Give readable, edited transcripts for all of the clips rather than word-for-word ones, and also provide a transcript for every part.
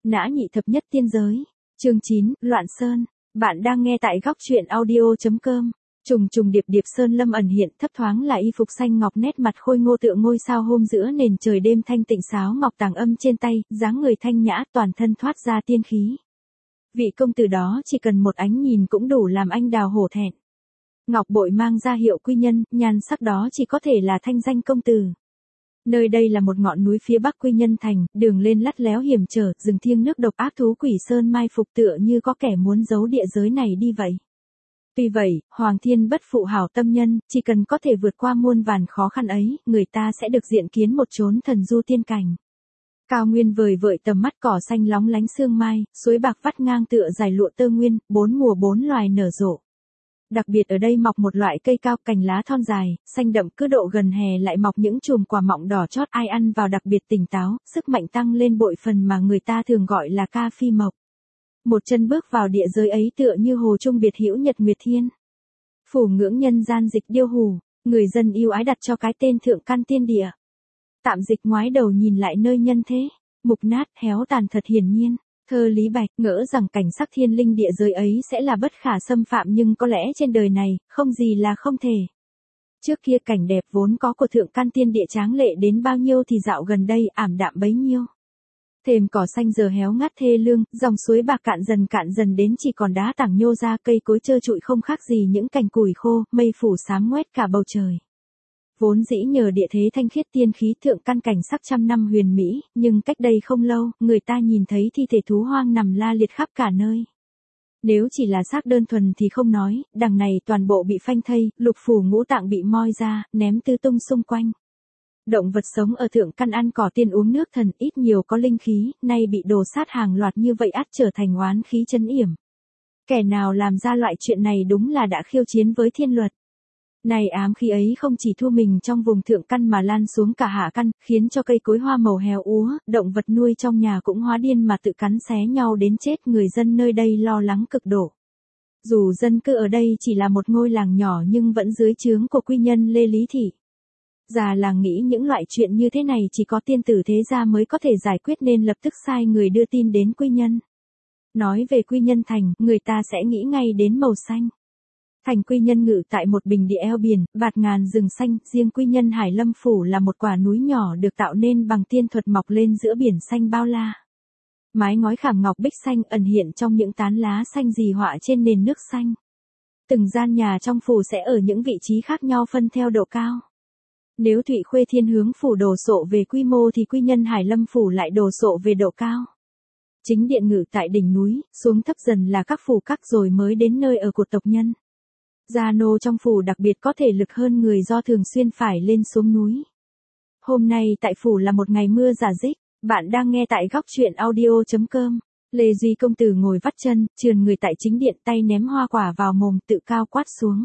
Nã nhị thập nhất tiên giới. Chương 9, Loạn Sơn. Bạn đang nghe tại góc truyện audio.com. Trùng trùng điệp điệp sơn lâm ẩn hiện, thấp thoáng là y phục xanh ngọc, nét mặt khôi ngô tựa ngôi sao hôm giữa nền trời đêm, thanh tịnh sáo ngọc tàng âm trên tay, dáng người thanh nhã, toàn thân thoát ra tiên khí. Vị công tử đó chỉ cần một ánh nhìn cũng đủ làm anh đào hổ thẹn. Ngọc bội mang ra hiệu quy nhân, nhan sắc đó chỉ có thể là thanh danh công tử. Nơi đây là một ngọn núi phía bắc Quy Nhân Thành, đường lên lắt léo hiểm trở, rừng thiêng nước độc ác, thú quỷ sơn mai phục, tựa như có kẻ muốn giấu địa giới này đi vậy. Tuy vậy, Hoàng Thiên bất phụ hảo tâm nhân, chỉ cần có thể vượt qua muôn vàn khó khăn ấy, người ta sẽ được diện kiến một chốn thần du tiên cảnh. Cao nguyên vời vợi tầm mắt, cỏ xanh lóng lánh sương mai, suối bạc vắt ngang tựa dài lụa tơ nguyên, bốn mùa bốn loài nở rộ. Đặc biệt ở đây mọc một loại cây cao, cành lá thon dài, xanh đậm, cứ độ gần hè lại mọc những chùm quả mọng đỏ chót, ai ăn vào đặc biệt tỉnh táo, sức mạnh tăng lên bội phần mà người ta thường gọi là ca phi mộc. Một chân bước vào địa giới ấy tựa như hồ trung biệt hữu nhật nguyệt thiên. Phủ ngưỡng nhân gian dịch điêu hù, người dân yêu ái đặt cho cái tên thượng căn tiên địa. Tạm dịch ngoái đầu nhìn lại nơi nhân thế, mục nát, héo tàn thật hiển nhiên. Thơ Lý Bạch ngỡ rằng cảnh sắc thiên linh địa giới ấy sẽ là bất khả xâm phạm, nhưng có lẽ trên đời này, không gì là không thể. Trước kia cảnh đẹp vốn có của thượng căn tiên địa tráng lệ đến bao nhiêu thì dạo gần đây ảm đạm bấy nhiêu. Thềm cỏ xanh giờ héo ngắt thê lương, dòng suối bạc cạn dần đến chỉ còn đá tảng nhô ra, cây cối trơ trụi không khác gì những cành củi khô, mây phủ xám ngoét cả bầu trời. Vốn dĩ nhờ địa thế thanh khiết tiên khí, thượng căn cảnh sắc trăm năm huyền mỹ, nhưng cách đây không lâu, người ta nhìn thấy thi thể thú hoang nằm la liệt khắp cả nơi. Nếu chỉ là xác đơn thuần thì không nói, đằng này toàn bộ bị phanh thây, lục phủ ngũ tạng bị moi ra, ném tứ tung xung quanh. Động vật sống ở thượng căn ăn cỏ tiên uống nước thần, ít nhiều có linh khí, nay bị đổ sát hàng loạt như vậy ắt trở thành oán khí trấn yểm. Kẻ nào làm ra loại chuyện này đúng là đã khiêu chiến với thiên luật. Này ám khí ấy không chỉ thu mình trong vùng thượng căn mà lan xuống cả hạ căn, khiến cho cây cối hoa màu héo úa, động vật nuôi trong nhà cũng hóa điên mà tự cắn xé nhau đến chết, người dân nơi đây lo lắng cực độ. Dù dân cư ở đây chỉ là một ngôi làng nhỏ nhưng vẫn dưới trướng của quy nhân Lê Lý Thị. Già làng nghĩ những loại chuyện như thế này chỉ có tiên tử thế gia mới có thể giải quyết nên lập tức sai người đưa tin đến quy nhân. Nói về Quy Nhân Thành, người ta sẽ nghĩ ngay đến màu xanh. Thành Quy Nhân ngự tại một bình địa eo biển, bạt ngàn rừng xanh, riêng Quy Nhân Hải Lâm Phủ là một quả núi nhỏ được tạo nên bằng tiên thuật mọc lên giữa biển xanh bao la. Mái ngói khảm ngọc bích xanh ẩn hiện trong những tán lá xanh rì họa trên nền nước xanh. Từng gian nhà trong phủ sẽ ở những vị trí khác nhau phân theo độ cao. Nếu Thụy Khuê Thiên hướng phủ đồ sộ về quy mô thì Quy Nhân Hải Lâm Phủ lại đồ sộ về độ cao. Chính điện ngự tại đỉnh núi, xuống thấp dần là các phủ các rồi mới đến nơi ở của tộc nhân. Gia nô trong phủ đặc biệt có thể lực hơn người do thường xuyên phải lên xuống núi. Hôm nay tại phủ là một ngày mưa rả rích, bạn đang nghe tại góc truyện audio.com. Lê Duy công tử ngồi vắt chân, trườn người tại chính điện, tay ném hoa quả vào mồm, tự cao quát xuống.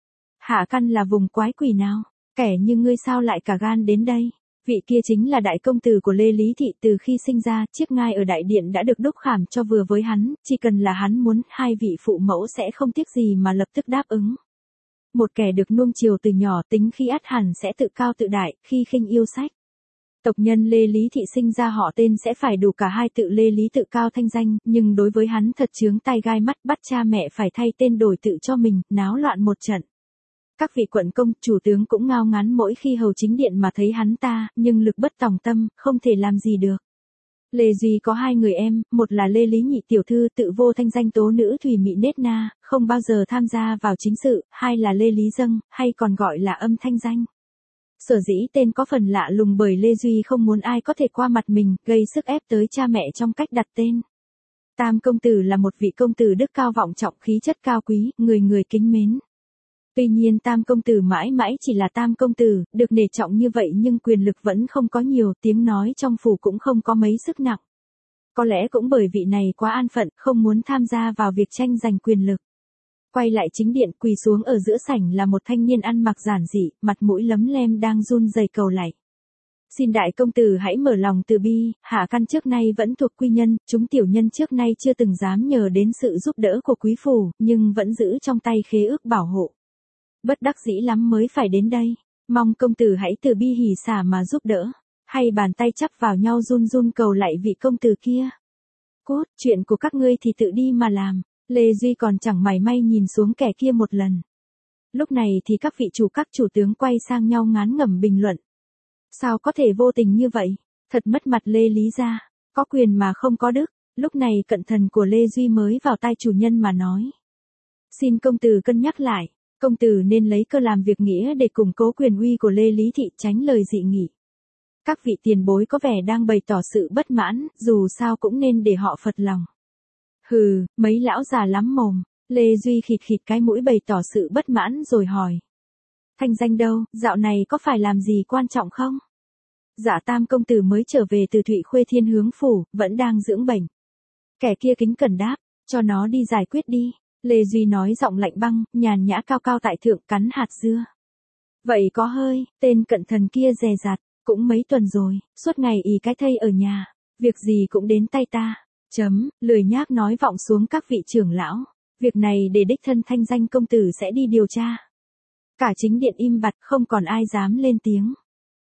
Hạ căn là vùng quái quỷ nào? Kẻ như ngươi sao lại cả gan đến đây? Vị kia chính là đại công tử của Lê Lý Thị, từ khi sinh ra, chiếc ngai ở đại điện đã được đúc khảm cho vừa với hắn, chỉ cần là hắn muốn, hai vị phụ mẫu sẽ không tiếc gì mà lập tức đáp ứng. Một kẻ được nuông chiều từ nhỏ, tính khi ắt hẳn sẽ tự cao tự đại, khi khinh yêu sách. Tộc nhân Lê Lý Thị sinh ra họ tên sẽ phải đủ cả hai tự Lê Lý tự cao thanh danh, nhưng đối với hắn thật chướng tai gai mắt, bắt cha mẹ phải thay tên đổi tự cho mình, náo loạn một trận. Các vị quận công, chủ tướng cũng ngao ngán mỗi khi hầu chính điện mà thấy hắn ta, nhưng lực bất tòng tâm, không thể làm gì được. Lê Duy có hai người em, một là Lê Lý Nhị tiểu thư tự vô thanh danh tố nữ thủy mị nết na, không bao giờ tham gia vào chính sự, hai là Lê Lý Dâng, hay còn gọi là Âm Thanh Danh. Sở dĩ tên có phần lạ lùng bởi Lê Duy không muốn ai có thể qua mặt mình, gây sức ép tới cha mẹ trong cách đặt tên. Tam công tử là một vị công tử đức cao vọng trọng, khí chất cao quý, người người kính mến. Tuy nhiên Tam công tử mãi mãi chỉ là Tam công tử, được nể trọng như vậy nhưng quyền lực vẫn không có nhiều, tiếng nói trong phủ cũng không có mấy sức nặng. Có lẽ cũng bởi vị này quá an phận, không muốn tham gia vào việc tranh giành quyền lực. Quay lại chính điện, quỳ xuống ở giữa sảnh là một thanh niên ăn mặc giản dị, mặt mũi lấm lem đang run rẩy cầu lạy. Xin đại công tử hãy mở lòng từ bi, hạ căn trước nay vẫn thuộc quy nhân, chúng tiểu nhân trước nay chưa từng dám nhờ đến sự giúp đỡ của quý phủ, nhưng vẫn giữ trong tay khế ước bảo hộ. Bất đắc dĩ lắm mới phải đến đây, mong công tử hãy từ bi hỉ xả mà giúp đỡ, hay bàn tay chắp vào nhau run run cầu lạy vị công tử kia. Cút, chuyện của các ngươi thì tự đi mà làm. Lê Duy còn chẳng mảy may nhìn xuống kẻ kia một lần. Lúc này thì các vị chủ các chủ tướng quay sang nhau ngán ngẩm bình luận. Sao có thể vô tình như vậy? Thật mất mặt Lê Lý gia, có quyền mà không có đức. Lúc này cận thần của Lê Duy mới vào tai chủ nhân mà nói. Xin công tử cân nhắc lại, công tử nên lấy cơ làm việc nghĩa để củng cố quyền uy của Lê Lý thị, tránh lời dị nghị. Các vị tiền bối có vẻ đang bày tỏ sự bất mãn, dù sao cũng nên để họ phật lòng. Hừ, mấy lão già lắm mồm. Lê Duy khịt khịt cái mũi bày tỏ sự bất mãn rồi hỏi. Thanh danh đâu, dạo này có phải làm gì quan trọng không? Dạ Tam công tử mới trở về từ Thụy Khuê Thiên Hướng phủ, vẫn đang dưỡng bệnh. Kẻ kia kính cẩn đáp, cho nó đi giải quyết đi. Lê Duy nói giọng lạnh băng, nhàn nhã cao cao tại thượng, cắn hạt dưa. Vậy có hơi, tên cận thần kia dè dặt, cũng mấy tuần rồi, suốt ngày ì cái thây ở nhà, việc gì cũng đến tay ta. Lười nhác nói vọng xuống các vị trưởng lão. Việc này để đích thân Thanh danh công tử sẽ đi điều tra. Cả chính điện im bặt, không còn ai dám lên tiếng.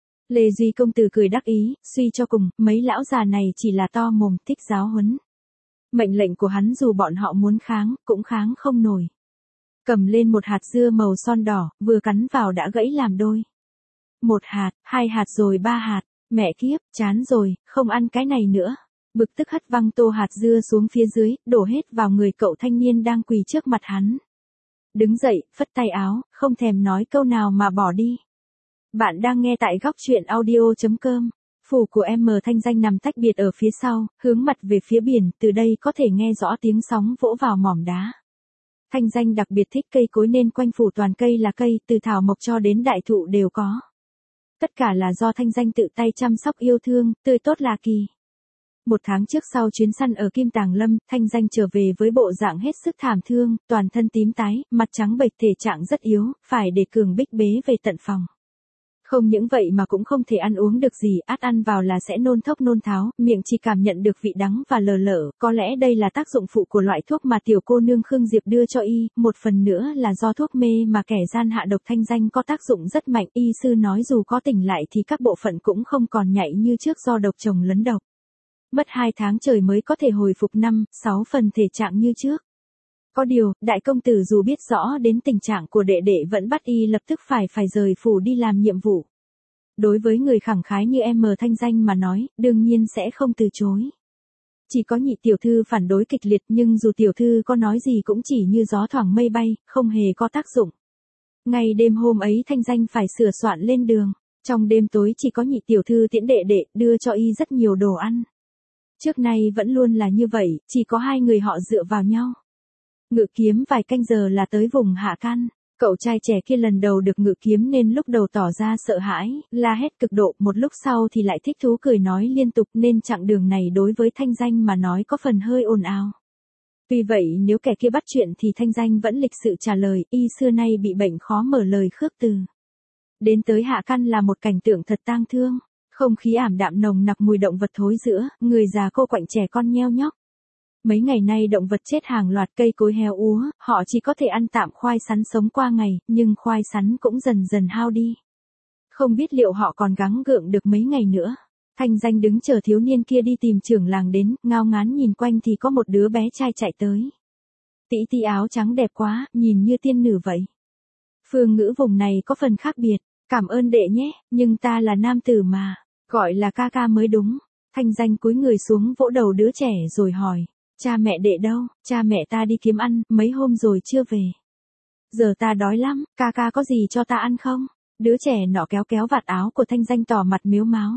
Lê Duy công tử cười đắc ý, suy cho cùng, mấy lão già này chỉ là to mồm, thích giáo huấn. Mệnh lệnh của hắn dù bọn họ muốn kháng, cũng kháng không nổi. Cầm lên một hạt dưa màu son đỏ, vừa cắn vào đã gãy làm đôi. Một hạt, hai hạt rồi ba hạt, mẹ kiếp, chán rồi, không ăn cái này nữa. Bực tức hất văng tô hạt dưa xuống phía dưới, đổ hết vào người cậu thanh niên đang quỳ trước mặt hắn. Đứng dậy, phất tay áo, không thèm nói câu nào mà bỏ đi. Bạn đang nghe tại góc truyện audio.com. Phủ của M Thanh danh nằm tách biệt ở phía sau, hướng mặt về phía biển, từ đây có thể nghe rõ tiếng sóng vỗ vào mỏm đá. Thanh danh đặc biệt thích cây cối nên quanh phủ toàn cây là cây, từ thảo mộc cho đến đại thụ đều có. Tất cả là do Thanh danh tự tay chăm sóc yêu thương, tươi tốt lạ kỳ. Một tháng trước sau chuyến săn ở Kim Tàng Lâm, Thanh danh trở về với bộ dạng hết sức thảm thương, toàn thân tím tái, mặt trắng bệch, thể trạng rất yếu, phải để Cường Bích bế về tận phòng. Không những vậy mà cũng không thể ăn uống được gì, át ăn vào là sẽ nôn thốc nôn tháo, miệng chỉ cảm nhận được vị đắng và lờ lở, có lẽ đây là tác dụng phụ của loại thuốc mà tiểu cô nương Khương Diệp đưa cho y, một phần nữa là do thuốc mê mà kẻ gian hạ độc Thanh danh có tác dụng rất mạnh, y sư nói dù có tỉnh lại thì các bộ phận cũng không còn nhạy như trước do độc chồng lấn độc. Mất 2 tháng trời mới có thể hồi phục 5-6 phần thể trạng như trước. Có điều, đại công tử dù biết rõ đến tình trạng của đệ đệ vẫn bắt y lập tức phải rời phủ đi làm nhiệm vụ. Đối với người khẳng khái như M Thanh danh mà nói, đương nhiên sẽ không từ chối. Chỉ có nhị tiểu thư phản đối kịch liệt, nhưng dù tiểu thư có nói gì cũng chỉ như gió thoảng mây bay, không hề có tác dụng. Ngày đêm hôm ấy Thanh danh phải sửa soạn lên đường. Trong đêm tối chỉ có nhị tiểu thư tiễn đệ đệ, đưa cho y rất nhiều đồ ăn. Trước nay vẫn luôn là như vậy, chỉ có hai người họ dựa vào nhau. Ngự kiếm vài canh giờ là tới vùng Hạ Căn. Cậu trai trẻ kia lần đầu được ngự kiếm nên lúc đầu tỏ ra sợ hãi, la hét cực độ, một lúc sau thì lại thích thú cười nói liên tục, nên chặng đường này đối với Thanh danh mà nói có phần hơi ồn ào. Vì vậy nếu kẻ kia bắt chuyện thì Thanh danh vẫn lịch sự trả lời, y xưa nay bị bệnh khó mở lời khước từ. Đến tới Hạ Căn là một cảnh tượng thật tang thương, không khí ảm đạm nồng nặc mùi động vật thối rữa, người già cô quạnh trẻ con nheo nhóc. Mấy ngày nay động vật chết hàng loạt, cây cối héo úa, họ chỉ có thể ăn tạm khoai sắn sống qua ngày, nhưng khoai sắn cũng dần dần hao đi. Không biết liệu họ còn gắng gượng được mấy ngày nữa. Thanh danh đứng chờ thiếu niên kia đi tìm trưởng làng đến, ngao ngán nhìn quanh thì có một đứa bé trai chạy tới. Tĩ tĩ áo trắng đẹp quá, nhìn như tiên nữ vậy. Phương ngữ vùng này có phần khác biệt, cảm ơn đệ nhé, nhưng ta là nam tử mà, gọi là ca ca mới đúng. Thanh danh cúi người xuống vỗ đầu đứa trẻ rồi hỏi. Cha mẹ đệ đâu? Cha mẹ ta đi kiếm ăn, mấy hôm rồi chưa về. Giờ ta đói lắm, ca ca có gì cho ta ăn không? Đứa trẻ nọ kéo kéo vạt áo của Thanh danh tỏ mặt mếu máo.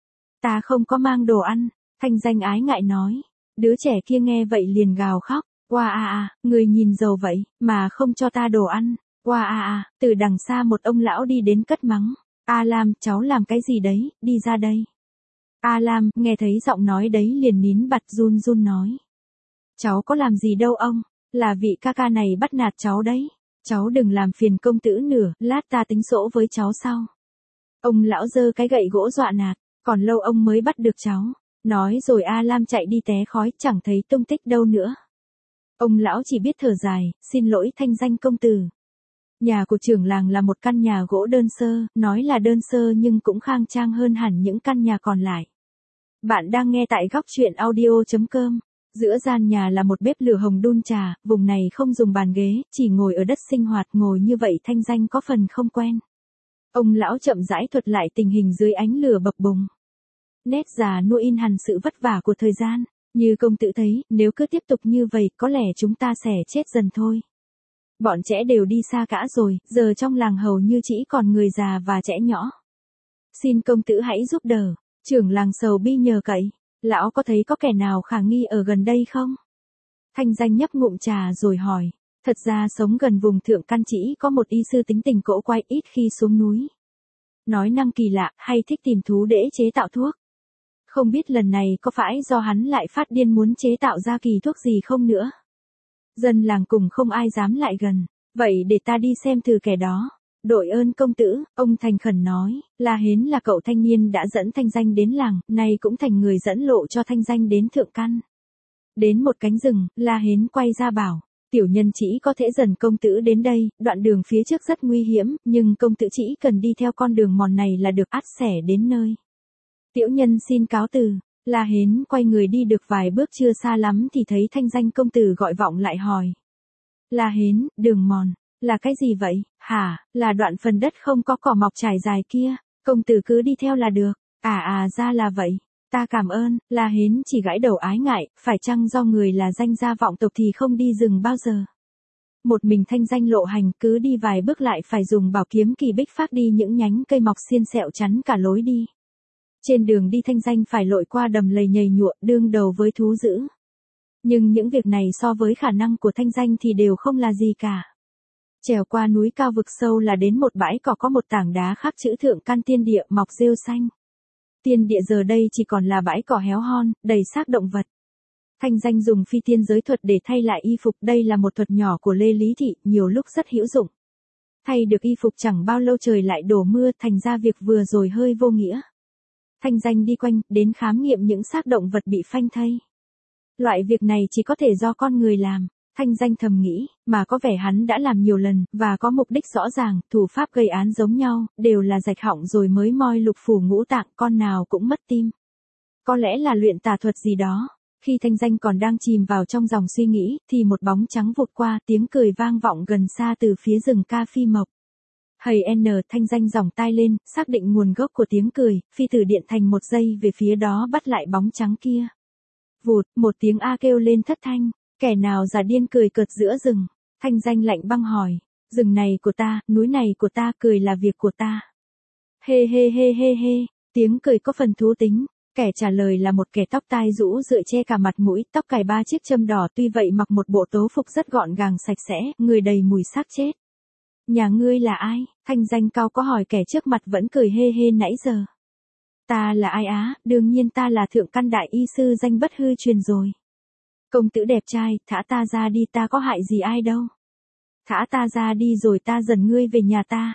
Ta không có mang đồ ăn, Thanh danh ái ngại nói. Đứa trẻ kia nghe vậy liền gào khóc. Wow người nhìn giàu vậy, mà không cho ta đồ ăn. Wow từ đằng xa một ông lão đi đến cất mắng. A Lam, cháu làm cái gì đấy, đi ra đây. A Lam, nghe thấy giọng nói đấy liền nín bặt run run nói. Cháu có làm gì đâu ông, là vị ca ca này bắt nạt cháu đấy. Cháu đừng làm phiền công tử nữa, lát ta tính sổ với cháu sau. Ông lão giơ cái gậy gỗ dọa nạt, còn lâu ông mới bắt được cháu. Nói rồi A Lam chạy đi té khói, chẳng thấy tung tích đâu nữa. Ông lão chỉ biết thở dài, xin lỗi Thanh danh công tử. Nhà của trưởng làng là một căn nhà gỗ đơn sơ, nói là đơn sơ nhưng cũng khang trang hơn hẳn những căn nhà còn lại. Bạn đang nghe tại góc truyện audio.com. Giữa gian nhà là một bếp lửa hồng đun trà, vùng này không dùng bàn ghế, chỉ ngồi ở đất sinh hoạt, ngồi như vậy Thanh Danh có phần không quen. Ông lão chậm rãi thuật lại tình hình dưới ánh lửa bập bùng. Nét già nua in hằn sự vất vả của thời gian, như công tử thấy, nếu cứ tiếp tục như vậy, có lẽ chúng ta sẽ chết dần thôi. Bọn trẻ đều đi xa cả rồi, giờ trong làng hầu như chỉ còn người già và trẻ nhỏ. Xin công tử hãy giúp đỡ, trưởng làng sầu bi nhờ cậy, lão có thấy có kẻ nào khả nghi ở gần đây không? Thanh Danh nhấp ngụm trà rồi hỏi, thật ra sống gần vùng thượng căn chỉ có một y sư tính tình cỗ quay ít khi xuống núi. Nói năng kỳ lạ, hay thích tìm thú để chế tạo thuốc. Không biết lần này có phải do hắn lại phát điên muốn chế tạo ra kỳ thuốc gì không nữa. Dân làng cùng không ai dám lại gần, vậy để ta đi xem thử kẻ đó. Đội ơn công tử, ông thành khẩn nói, La Hến là cậu thanh niên đã dẫn Thanh Danh đến làng, nay cũng thành người dẫn lộ cho Thanh Danh đến thượng căn. Đến một cánh rừng, La Hến quay ra bảo, tiểu nhân chỉ có thể dần công tử đến đây, đoạn đường phía trước rất nguy hiểm, nhưng công tử chỉ cần đi theo con đường mòn này là được ắt xẻ đến nơi. Tiểu nhân xin cáo từ. La Hến quay người đi được vài bước chưa xa lắm thì thấy Thanh Danh công tử gọi vọng lại hỏi. La Hến, đường mòn, là cái gì vậy, hả, là đoạn phần đất không có cỏ mọc trải dài kia, công tử cứ đi theo là được, ra là vậy, ta cảm ơn, La Hến chỉ gãi đầu ái ngại, phải chăng do người là danh gia vọng tộc thì không đi rừng bao giờ. Một mình Thanh Danh lộ hành cứ đi vài bước lại phải dùng bảo kiếm kỳ bích phác đi những nhánh cây mọc xiên xẹo chắn cả lối đi. Trên đường đi Thanh Danh phải lội qua đầm lầy nhầy nhụa đương đầu với thú dữ. Nhưng những việc này so với khả năng của Thanh Danh thì đều không là gì cả. Trèo qua núi cao vực sâu là đến một bãi cỏ có một tảng đá khắc chữ thượng căn tiên địa mọc rêu xanh. Tiên địa giờ đây chỉ còn là bãi cỏ héo hon, đầy xác động vật. Thanh Danh dùng phi tiên giới thuật để thay lại y phục, đây là một thuật nhỏ của Lê Lý Thị, nhiều lúc rất hữu dụng. Thay được y phục chẳng bao lâu trời lại đổ mưa, thành ra việc vừa rồi hơi vô nghĩa. Thanh Danh đi quanh, đến khám nghiệm những xác động vật bị phanh thây. Loại việc này chỉ có thể do con người làm. Thanh Danh thầm nghĩ, mà có vẻ hắn đã làm nhiều lần, và có mục đích rõ ràng, thủ pháp gây án giống nhau, đều là rạch họng rồi mới moi lục phủ ngũ tạng, con nào cũng mất tim. Có lẽ là luyện tà thuật gì đó. Khi Thanh Danh còn đang chìm vào trong dòng suy nghĩ, thì một bóng trắng vụt qua, tiếng cười vang vọng gần xa từ phía rừng ca phi mộc. Hầy Thanh Danh giỏng tai lên, xác định nguồn gốc của tiếng cười, phi tử điện thành một giây về phía đó bắt lại bóng trắng kia. Vụt, một tiếng a kêu lên thất thanh, kẻ nào giả điên cười cợt giữa rừng. Thanh Danh lạnh băng hỏi, rừng này của ta, núi này của ta, cười là việc của ta. Hê hê hê hê hê, tiếng cười có phần thú tính. Kẻ trả lời là một kẻ tóc tai rũ rượi che cả mặt mũi, tóc cài 3 chiếc châm đỏ, tuy vậy mặc một bộ tố phục rất gọn gàng sạch sẽ, người đầy mùi xác chết. Nhà ngươi là ai? Thanh Danh cao có hỏi kẻ trước mặt vẫn cười hê hê nãy giờ. Ta là ai á, đương nhiên ta là thượng căn đại y sư danh bất hư truyền rồi. Công tử đẹp trai, thả ta ra đi, ta có hại gì ai đâu. Thả ta ra đi rồi ta dần ngươi về nhà ta.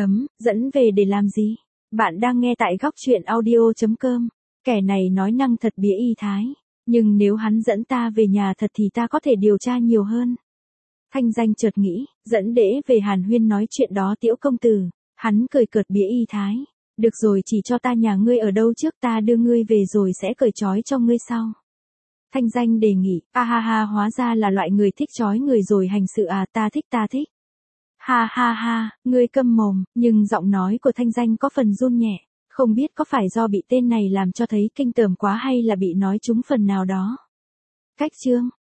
Dẫn về để làm gì? Bạn đang nghe tại góc truyện audio.com. Kẻ này nói năng thật bía y thái, nhưng nếu hắn dẫn ta về nhà thật thì ta có thể điều tra nhiều hơn. Thanh Danh chợt nghĩ, dẫn đễ về hàn huyên nói chuyện đó Tiểu công tử, hắn cười cợt bía y thái, được rồi chỉ cho ta nhà ngươi ở đâu trước, ta đưa ngươi về rồi sẽ cởi trói cho ngươi sau. Thanh Danh đề nghị, ha hóa ra là loại người thích trói người rồi hành sự à, ta thích. Ha, ngươi câm mồm, nhưng giọng nói của Thanh Danh có phần run nhẹ. Không biết có phải do bị tên này làm cho thấy kinh tởm quá hay là bị nói trúng phần nào đó. Cách chương